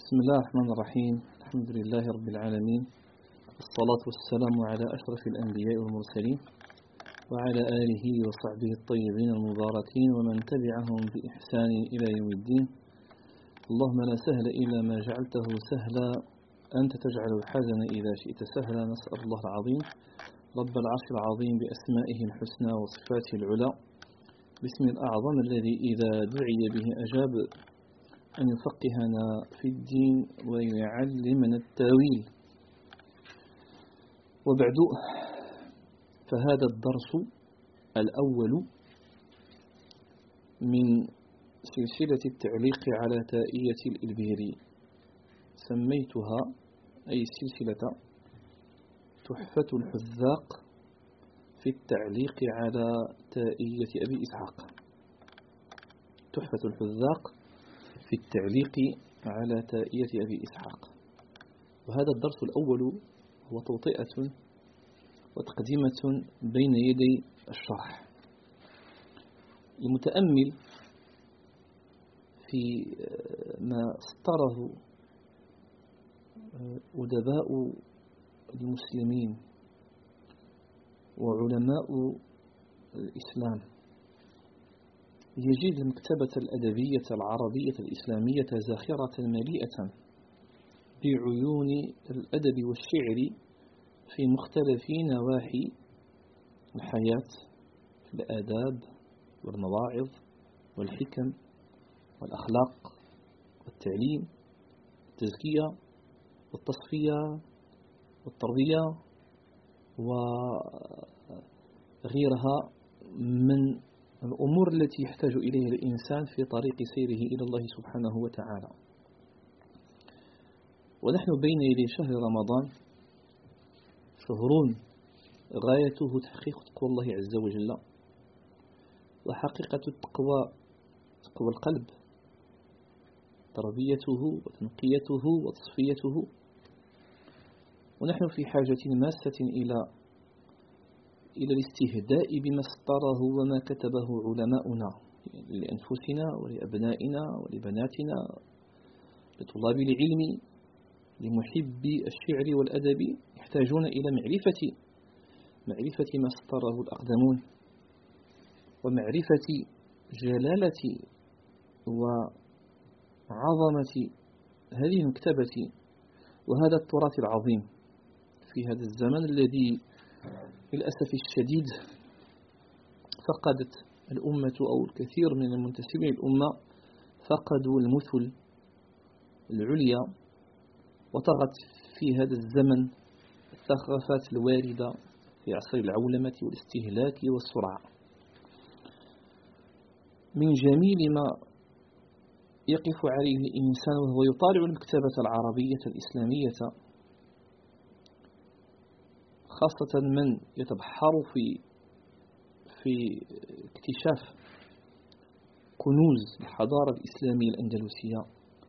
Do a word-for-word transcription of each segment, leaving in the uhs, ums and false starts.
بسم الله الرحمن الرحيم. الحمد لله رب العالمين، الصلاة والسلام على أشرف الأنبياء والمرسلين وعلى آله وصحبه الطيبين المباركين ومن تبعهم بإحسان إلى يوم الدين. اللهم لا سهل إلا ما جعلته سهلا، أنت تجعل الحزن إذا شئت سهلا. نسأل الله العظيم رب العرش العظيم بأسمائه الحسنى وصفاته العلى، باسم الأعظم الذي إذا دعي به أجاب، أن يفقهنا في الدين ويعلمنا التاويل. وبعد، فهذا الدرس الأول من سلسلة التعليق على تائية الإلبيري، سميتها أي سلسلة تحفة الحذاق في التعليق على تائية أبي إسحاق. تحفة الحذاق في التعليق على تائية أبي إسحاق. وهذا الدرس الأول هو توطئة وتقديمة بين يدي الشرح. المتأمل في ما سطره أدباء المسلمين وعلماء الإسلام يجد المكتبة الأدبية العربية الإسلامية زاخرة مليئة بعيون الأدب والشعر في مختلف نواحي الحياة، في الآداب والمواعظ والحكم والأخلاق والتعليم والتزكية والتصفية والتربية وغيرها من الأمور التي يحتاج إليها الإنسان في طريق سيره إلى الله سبحانه وتعالى. ونحن بين يدي شهر رمضان، شهر غايته تحقيق تقوى الله عز وجل، وحقيقة التقوى تقوى القلب، تربيته وتنقيته وتصفيته. ونحن في حاجة ماسة إلى إلى الاستهداء بما سطره وما كتبه علماؤنا لأنفسنا ولأبنائنا ولبناتنا، لطلاب العلم، لمحبي الشعر والأدب، يحتاجون إلى معرفة معرفة ما سطره الأقدمون، ومعرفة جلالة وعظمة هذه المكتبة وهذا التراث العظيم في هذا الزمن الذي للأسف الشديد فقدت الأمة أو الكثير من المنتسبين الأمة فقدوا المثل العليا، وطغت في هذا الزمن الثقافات الواردة في عصر العولمة والاستهلاك والسرعة. من جميل ما يقف عليه الإنسان وهو يطالع المكتبة العربية الإسلامية، خاصة من يتبحر في في اكتشاف كنوز الحضارة الإسلامية الأندلسية،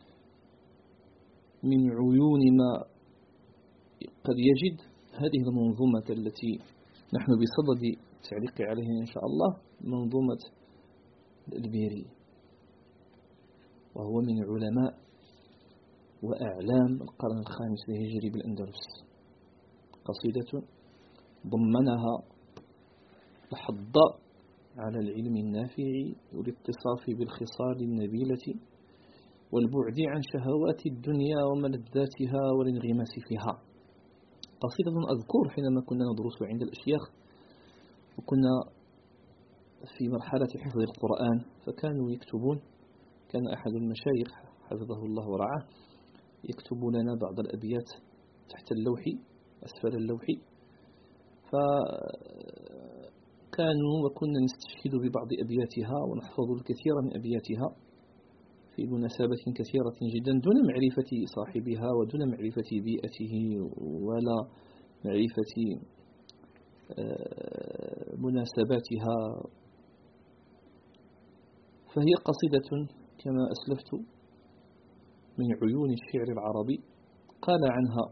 من عيون ما قد يجد هذه المنظومة التي نحن بصدد التعليق عليها إن شاء الله، منظومة الإلبيري، وهو من علماء وأعلام القرن الخامس الهجري بالأندلس. قصيدة ضمنها الحض على العلم النافع والاتصاف بالخصال النبيلة والبعد عن شهوات الدنيا وملذاتها والانغماس فيها. قصيدة أذكر حينما كنا ندرس عند الأشياخ وكنا في مرحلة حفظ القرآن، فكانوا يكتبون، كان أحد المشايخ حفظه الله ورعاه يكتب لنا بعض الأبيات تحت اللوح أسفل اللوح، فكانوا وكنا نستشهد ببعض أبياتها ونحفظ الكثير من أبياتها في مناسبات كثيرة جدا دون معرفة صاحبها ودون معرفة بيئته ولا معرفة مناسباتها. فهي قصيدة كما أسلفت من عيون الشعر العربي. قال عنها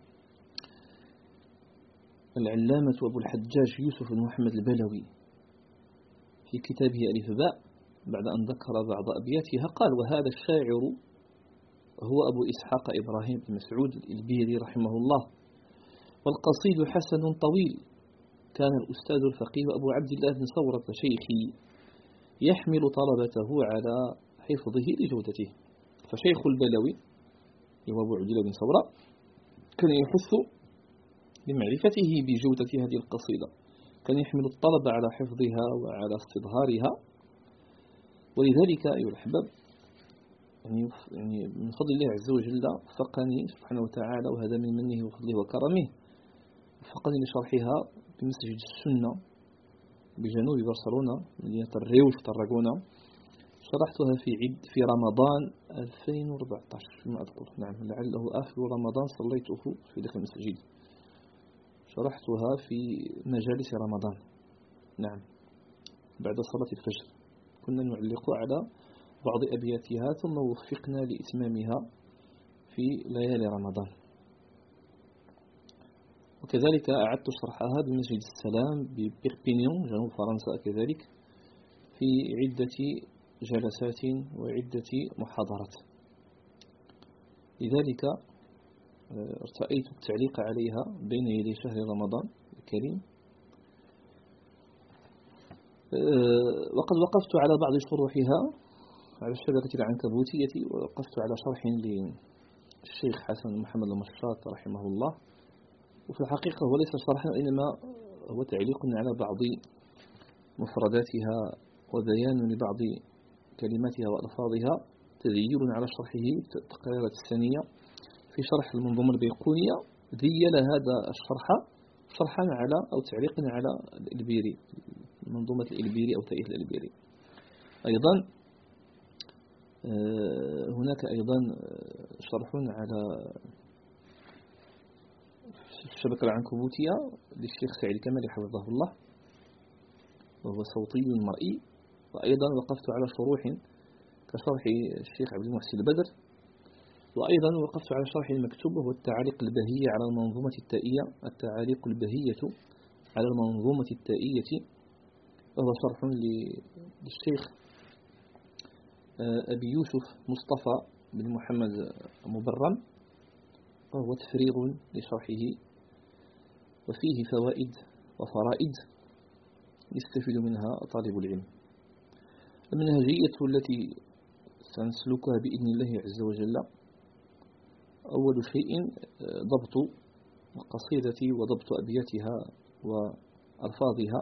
العلامة أبو الحجاج يوسف بن محمد البلوي في كتابه ألف باء بعد أن ذكر بعض أبياتها، قال: وهذا الشاعر هو أبو إسحاق إبراهيم بن مسعود الإلبيري رحمه الله. والقصيد حسن طويل. كان الأستاذ الفقيه أبو عبد الله بن ثورة شيخي يحمل طلبته على حفظه لجودته. فشيخ البلوي هو أبو عبد الله بن ثورة كان يحث بمعرفته بجودة هذه القصيدة، كان يحمل الطلبة على حفظها وعلى استظهارها. ولذلك أيها الأحباب يعني من فضل الله عز وجل وفقني سبحانه وتعالى، وهذا من منه وفضله وكرمه، وفقني لشرحها بمسجد السنة بجنوب برشلونة مدينة الريوش طرقونة. شرحتها في عد في رمضان ألفين وأربعة عشر فيما أذكر، نعم لعله آخر رمضان صليته في ذلك المسجد. شرحتها في مجالس رمضان، نعم بعد صلاة الفجر كنا نعلق على بعض أبياتها، ثم وفقنا لإتمامها في ليالي رمضان. وكذلك أعدت شرحها بمسجد السلام ببيربينيون جنوب فرنسا كذلك في عدة جلسات وعدة محاضرات. لذلك ارتأيت التعليق عليها بين يدي شهر رمضان الكريم. وقد وقفت على بعض شروحها على الشبكة العنكبوتية، ووقفت على شرح للشيخ حسن محمد المشاط رحمه الله. وفي الحقيقة هو ليس شرحا، إنما هو تعليق على بعض مفرداتها وبيان لبعض كلماتها وألفاظها، تذييل على شرحه التقريرات الثانية في شرح المنظومة البيقونية. ذيل هذا الشرح شرحا على أو تعليقا على الإلبيري، منظومة الإلبيري أو تأييد الإلبيري. أيضا هناك أيضا شرح على الشبكة العنكبوتية للشيخ سعيد كمال حفظه الله، وهو صوتي مرئي. وأيضا وقفت على شروح كشرح الشيخ عبد المحسن البدر. وأيضا وقفت على شرح المكتوب وهو التعاليق البهية على المنظومة التائية، التعاليق البهية على المنظومة التائية، وهو شرح للشيخ أبي يوسف مصطفى بن محمد مبرم، وهو تفريغ لشرحه وفيه فوائد وفرائد يستفيد منها طالب العلم. المنهجية التي سنسلكها بإذن الله عز وجل: أول شيء ضبط القصيدة وضبط أبياتها وألفاظها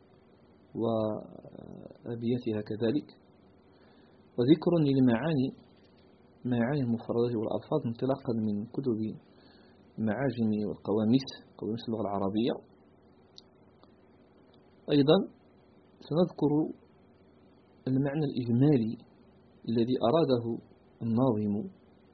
وأبياتها كذلك، وذكر للمعاني معاني المفردات والألفاظ انطلاقا من كتب المعاجم والقواميس قواميس اللغة العربية. أيضا سنذكر المعنى الإجمالي الذي أراده الناظم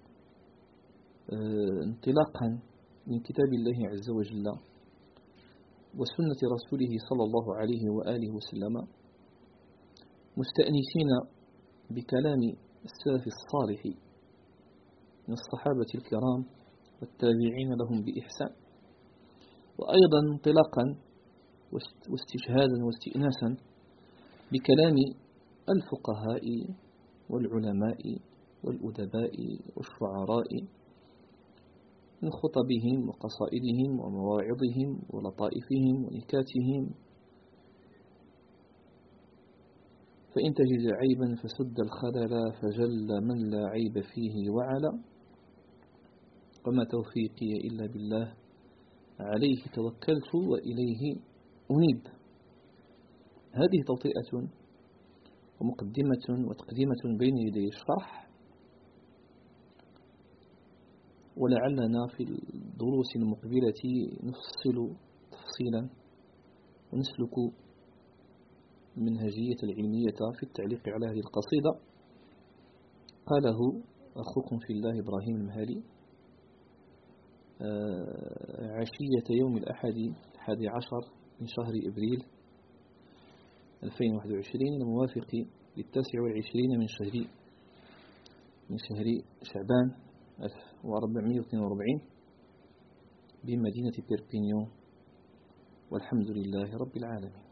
انطلاقا من كتاب الله عز وجل وسنة رسوله صلى الله عليه وآله وسلم، مستأنسين بكلام السلف الصالح من الصحابة الكرام والتابعين لهم بإحسان. وأيضا انطلاقا واستشهادا واستئناسا بكلام الفقهاء والعلماء والأدباء والشعراء من خطبهم وقصائدهم ومواعظهم ولطائفهم ونكاتهم. فإن تجد عيبا فسد الخلل فجل من لا عيب فيه وعلا، وما توفيقي إلا بالله عليه توكلت وإليه أنيب. هذه توطئة ومقدمة وتقديمة بين يدي الشرح، ولعلنا في الدروس المقبلة نفصل تفصيلا ونسلك المنهجية العلمية في التعليق على هذه القصيدة. قاله أخوكم في الله إبراهيم المهالي عشية يوم الأحد الحادي عشر من شهر إبريل ألفين وواحد وعشرين الموافق للتاسع والعشرين من شهر من شهر شعبان ألف وأربعمائة واثنين وأربعين بمدينة بيربينيون، والحمد لله رب العالمين.